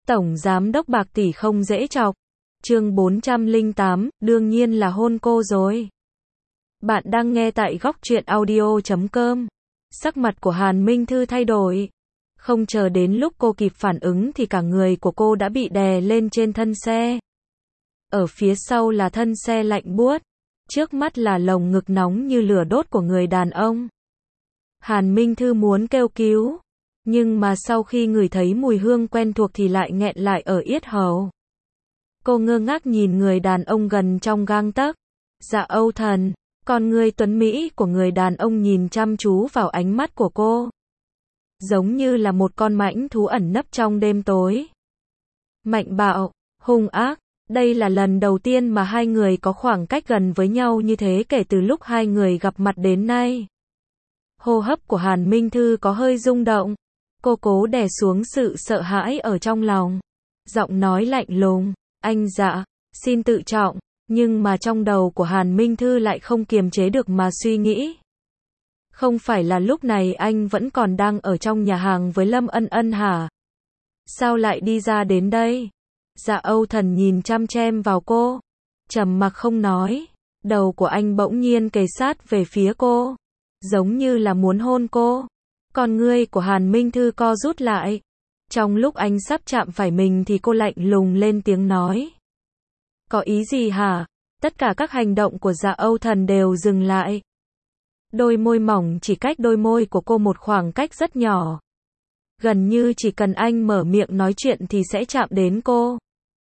Tổng giám đốc Bạc tỷ không dễ chọc. Chương 408, đương nhiên là hôn cô rồi. Bạn đang nghe tại góc truyện audio.com. Sắc mặt của Hàn Minh Thư thay đổi. Không chờ đến lúc cô kịp phản ứng thì cả người của cô đã bị đè lên trên thân xe. Ở phía sau là thân xe lạnh buốt. Trước mắt là lồng ngực nóng như lửa đốt của người đàn ông. Hàn Minh Thư muốn kêu cứu. Nhưng mà sau khi ngửi thấy mùi hương quen thuộc thì lại nghẹn lại ở yết hầu. Cô ngơ ngác nhìn người đàn ông gần trong gang tấc. Dạ Âu Thần, con người tuấn mỹ của người đàn ông nhìn chăm chú vào ánh mắt của cô. Giống như là một con mãnh thú ẩn nấp trong đêm tối. Mạnh bạo, hung ác, đây là lần đầu tiên mà hai người có khoảng cách gần với nhau như thế kể từ lúc hai người gặp mặt đến nay. Hô hấp của Hàn Minh Thư có hơi rung động. Cô cố đè xuống sự sợ hãi ở trong lòng. Giọng nói lạnh lùng, anh dạ, xin tự trọng, nhưng mà trong đầu của Hàn Minh Thư lại không kiềm chế được mà suy nghĩ. Không phải là lúc này anh vẫn còn đang ở trong nhà hàng với Lâm Ân Ân hả? Sao lại đi ra đến đây? Dạ Âu Thần nhìn chăm chăm vào cô, trầm mặc không nói. Đầu của anh bỗng nhiên kề sát về phía cô, giống như là muốn hôn cô. Con ngươi của Hàn Minh Thư co rút lại. Trong lúc anh sắp chạm phải mình thì cô lạnh lùng lên tiếng nói. Có ý gì hả? Tất cả các hành động của Dạ Âu Thần đều dừng lại. Đôi môi mỏng chỉ cách đôi môi của cô một khoảng cách rất nhỏ. Gần như chỉ cần anh mở miệng nói chuyện thì sẽ chạm đến cô.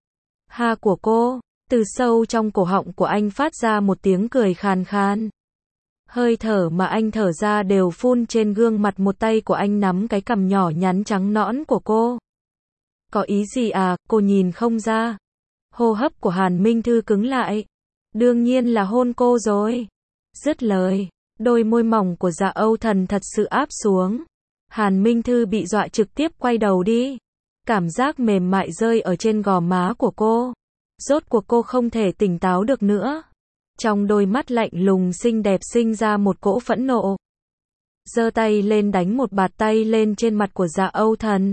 Ha của cô, từ sâu trong cổ họng của anh phát ra một tiếng cười khàn khàn. Hơi thở mà anh thở ra đều phun trên gương mặt, một tay của anh nắm cái cằm nhỏ nhắn trắng nõn của cô. Có ý gì à, cô nhìn không ra. Hô hấp của Hàn Minh Thư cứng lại. Đương nhiên là hôn cô rồi. Dứt lời, đôi môi mỏng của Dạ Âu Thần thật sự áp xuống. Hàn Minh Thư bị dọa trực tiếp quay đầu đi. Cảm giác mềm mại rơi ở trên gò má của cô. Rốt cuộc cô không thể tỉnh táo được nữa. Trong đôi mắt lạnh lùng xinh đẹp sinh ra một cỗ phẫn nộ. Giơ tay lên đánh một bạt tay lên trên mặt của Dạ Âu Thần.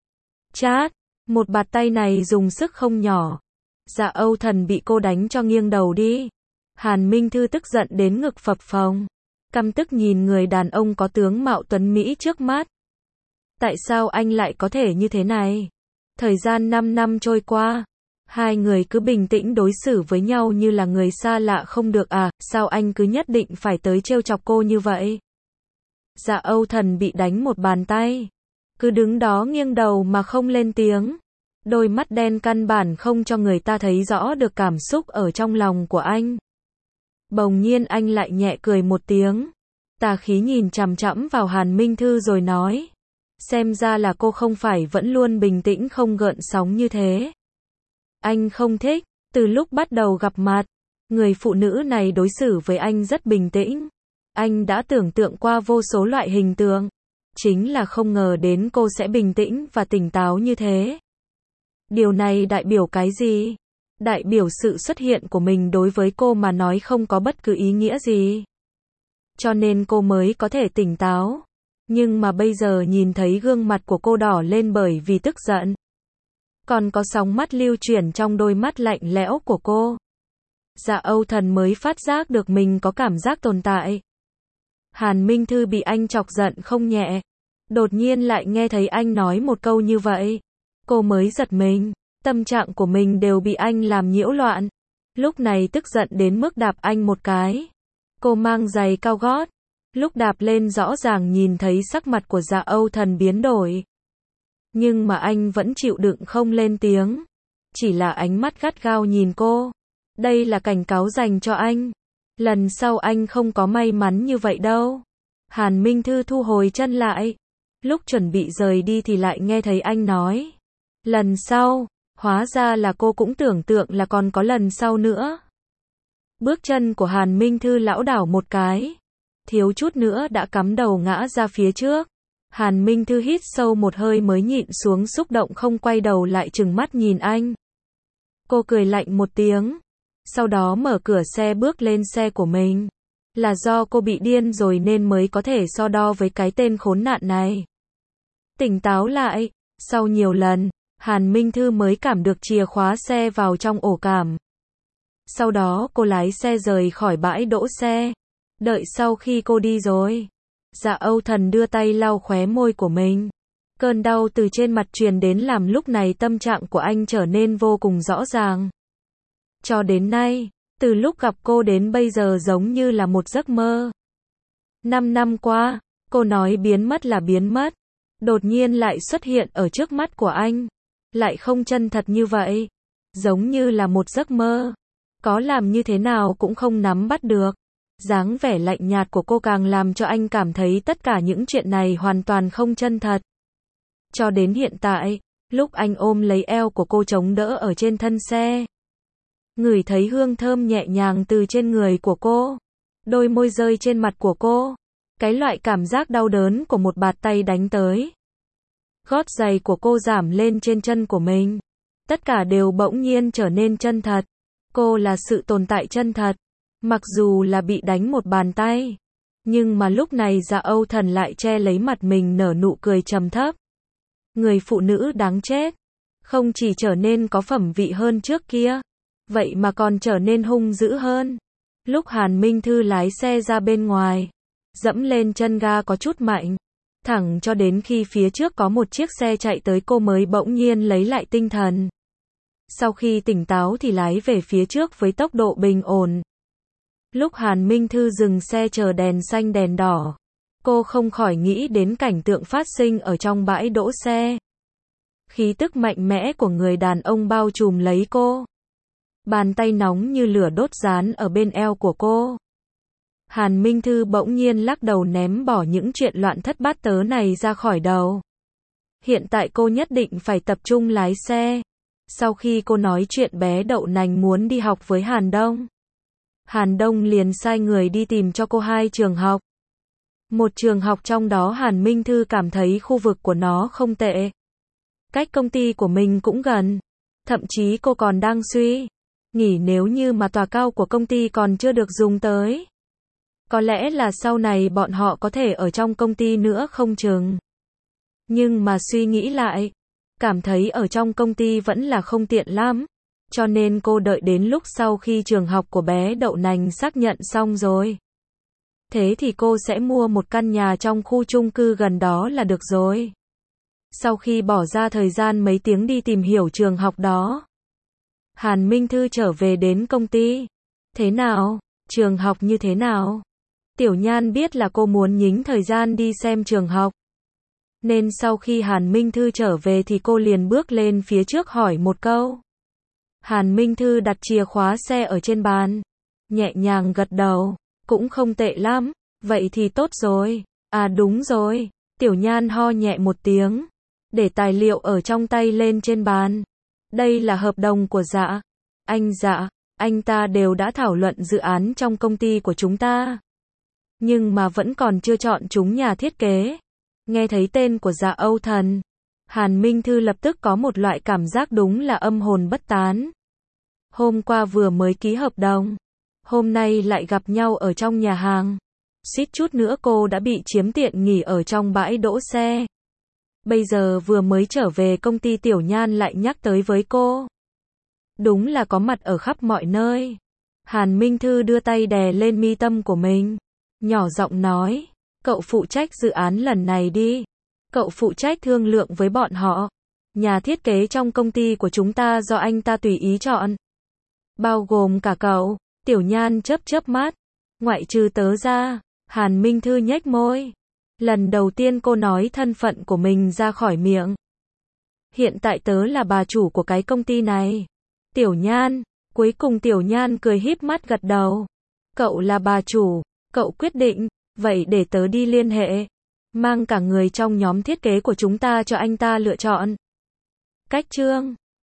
Chát, một bạt tay này dùng sức không nhỏ. Dạ Âu Thần bị cô đánh cho nghiêng đầu đi. Hàn Minh Thư tức giận đến ngực phập phồng. Căm tức nhìn người đàn ông có tướng mạo tuấn mỹ trước mắt. Tại sao anh lại có thể như thế này? Thời gian 5 năm trôi qua. Hai người cứ bình tĩnh đối xử với nhau như là người xa lạ không được à, sao anh cứ nhất định phải tới trêu chọc cô như vậy? Dạ Âu Thần bị đánh một bàn tay. Cứ đứng đó nghiêng đầu mà không lên tiếng. Đôi mắt đen căn bản không cho người ta thấy rõ được cảm xúc ở trong lòng của anh. Bỗng nhiên anh lại nhẹ cười một tiếng. Tà khí nhìn chằm chằm vào Hàn Minh Thư rồi nói. Xem ra là cô không phải vẫn luôn bình tĩnh không gợn sóng như thế. Anh không thích, từ lúc bắt đầu gặp mặt, người phụ nữ này đối xử với anh rất bình tĩnh. Anh đã tưởng tượng qua vô số loại hình tượng. Chính là không ngờ đến cô sẽ bình tĩnh và tỉnh táo như thế. Điều này đại biểu cái gì? Đại biểu sự xuất hiện của mình đối với cô mà nói không có bất cứ ý nghĩa gì. Cho nên cô mới có thể tỉnh táo. Nhưng mà bây giờ nhìn thấy gương mặt của cô đỏ lên bởi vì tức giận. Còn có sóng mắt lưu chuyển trong đôi mắt lạnh lẽo của cô. Dạ Âu Thần mới phát giác được mình có cảm giác tồn tại. Hàn Minh Thư bị anh chọc giận không nhẹ. Đột nhiên lại nghe thấy anh nói một câu như vậy. Cô mới giật mình. Tâm trạng của mình đều bị anh làm nhiễu loạn. Lúc này tức giận đến mức đạp anh một cái. Cô mang giày cao gót. Lúc đạp lên rõ ràng nhìn thấy sắc mặt của Dạ Âu Thần biến đổi. Nhưng mà anh vẫn chịu đựng không lên tiếng. Chỉ là ánh mắt gắt gao nhìn cô. Đây là cảnh cáo dành cho anh. Lần sau anh không có may mắn như vậy đâu. Hàn Minh Thư thu hồi chân lại. Lúc chuẩn bị rời đi thì lại nghe thấy anh nói. Lần sau, hóa ra là cô cũng tưởng tượng là còn có lần sau nữa. Bước chân của Hàn Minh Thư lảo đảo một cái. Thiếu chút nữa đã cắm đầu ngã ra phía trước. Hàn Minh Thư hít sâu một hơi mới nhịn xuống xúc động không quay đầu lại trừng mắt nhìn anh. Cô cười lạnh một tiếng. Sau đó mở cửa xe bước lên xe của mình. Là do cô bị điên rồi nên mới có thể so đo với cái tên khốn nạn này. Tỉnh táo lại. Sau nhiều lần, Hàn Minh Thư mới cảm được chìa khóa xe vào trong ổ cảm. Sau đó cô lái xe rời khỏi bãi đỗ xe. Đợi sau khi cô đi rồi, Dạ Âu Thần đưa tay lau khóe môi của mình. Cơn đau từ trên mặt truyền đến làm lúc này tâm trạng của anh trở nên vô cùng rõ ràng. Cho đến nay, từ lúc gặp cô đến bây giờ giống như là một giấc mơ. 5 năm qua, cô nói biến mất là biến mất. Đột nhiên lại xuất hiện ở trước mắt của anh. Lại không chân thật như vậy. Giống như là một giấc mơ. Có làm như thế nào cũng không nắm bắt được. Dáng vẻ lạnh nhạt của cô càng làm cho anh cảm thấy tất cả những chuyện này hoàn toàn không chân thật. Cho đến hiện tại, lúc anh ôm lấy eo của cô chống đỡ ở trên thân xe. Ngửi thấy hương thơm nhẹ nhàng từ trên người của cô. Đôi môi rơi trên mặt của cô. Cái loại cảm giác đau đớn của một bạt tay đánh tới. Gót giày của cô giảm lên trên chân của mình. Tất cả đều bỗng nhiên trở nên chân thật. Cô là sự tồn tại chân thật. Mặc dù là bị đánh một bàn tay. Nhưng mà lúc này Dạ Âu Thần lại che lấy mặt mình nở nụ cười trầm thấp. Người phụ nữ đáng chết. Không chỉ trở nên có phẩm vị hơn trước kia. Vậy mà còn trở nên hung dữ hơn. Lúc Hàn Minh Thư lái xe ra bên ngoài. Dẫm lên chân ga có chút mạnh. Thẳng cho đến khi phía trước có một chiếc xe chạy tới cô mới bỗng nhiên lấy lại tinh thần. Sau khi tỉnh táo thì lái về phía trước với tốc độ bình ổn. Lúc Hàn Minh Thư dừng xe chờ đèn xanh đèn đỏ. Cô không khỏi nghĩ đến cảnh tượng phát sinh ở trong bãi đỗ xe. Khí tức mạnh mẽ của người đàn ông bao trùm lấy cô. Bàn tay nóng như lửa đốt dán ở bên eo của cô. Hàn Minh Thư bỗng nhiên lắc đầu ném bỏ những chuyện loạn thất bát tớ này ra khỏi đầu. Hiện tại cô nhất định phải tập trung lái xe. Sau khi cô nói chuyện bé đậu nành muốn đi học với Hàn Đông. Hàn Đông liền sai người đi tìm cho cô 2 trường học. Một trường học trong đó Hàn Minh Thư cảm thấy khu vực của nó không tệ. Cách công ty của mình cũng gần. Thậm chí cô còn đang suy nghĩ nếu như mà tòa cao của công ty còn chưa được dùng tới. Có lẽ là sau này bọn họ có thể ở trong công ty nữa không chừng. Nhưng mà suy nghĩ lại, cảm thấy ở trong công ty vẫn là không tiện lắm. Cho nên cô đợi đến lúc sau khi trường học của bé đậu nành xác nhận xong rồi. Thế thì cô sẽ mua một căn nhà trong khu chung cư gần đó là được rồi. Sau khi bỏ ra thời gian mấy tiếng đi tìm hiểu trường học đó, Hàn Minh Thư trở về đến công ty. Thế nào? Trường học như thế nào? Tiểu Nhan biết là cô muốn nhính thời gian đi xem trường học. Nên sau khi Hàn Minh Thư trở về thì cô liền bước lên phía trước hỏi một câu. Hàn Minh Thư đặt chìa khóa xe ở trên bàn. Nhẹ nhàng gật đầu. Cũng không tệ lắm. Vậy thì tốt rồi. À đúng rồi. Tiểu Nhan ho nhẹ một tiếng. Để tài liệu ở trong tay lên trên bàn. Đây là hợp đồng của Dạ. Dạ, anh ta đều đã thảo luận dự án trong công ty của chúng ta. Nhưng mà vẫn còn chưa chọn chúng nhà thiết kế. Nghe thấy tên của Dạ Âu Thần, Hàn Minh Thư lập tức có một loại cảm giác đúng là âm hồn bất tán. Hôm qua vừa mới ký hợp đồng, hôm nay lại gặp nhau ở trong nhà hàng. Suýt chút nữa cô đã bị chiếm tiện nghỉ ở trong bãi đỗ xe. Bây giờ vừa mới trở về công ty Tiểu Nhan lại nhắc tới với cô. Đúng là có mặt ở khắp mọi nơi. Hàn Minh Thư đưa tay đè lên mi tâm của mình. Nhỏ giọng nói, cậu phụ trách dự án lần này đi. Cậu phụ trách thương lượng với bọn họ. Nhà thiết kế trong công ty của chúng ta do anh ta tùy ý chọn. Bao gồm cả cậu. Tiểu Nhan chớp chớp mắt. Ngoại trừ tớ ra. Hàn Minh Thư nhếch môi. Lần đầu tiên cô nói thân phận của mình ra khỏi miệng. Hiện tại tớ là bà chủ của cái công ty này. Tiểu Nhan. Cuối cùng Tiểu Nhan cười híp mắt gật đầu. Cậu là bà chủ. Cậu quyết định. Vậy để tớ đi liên hệ. Mang cả người trong nhóm thiết kế của chúng ta cho anh ta lựa chọn. Cách chương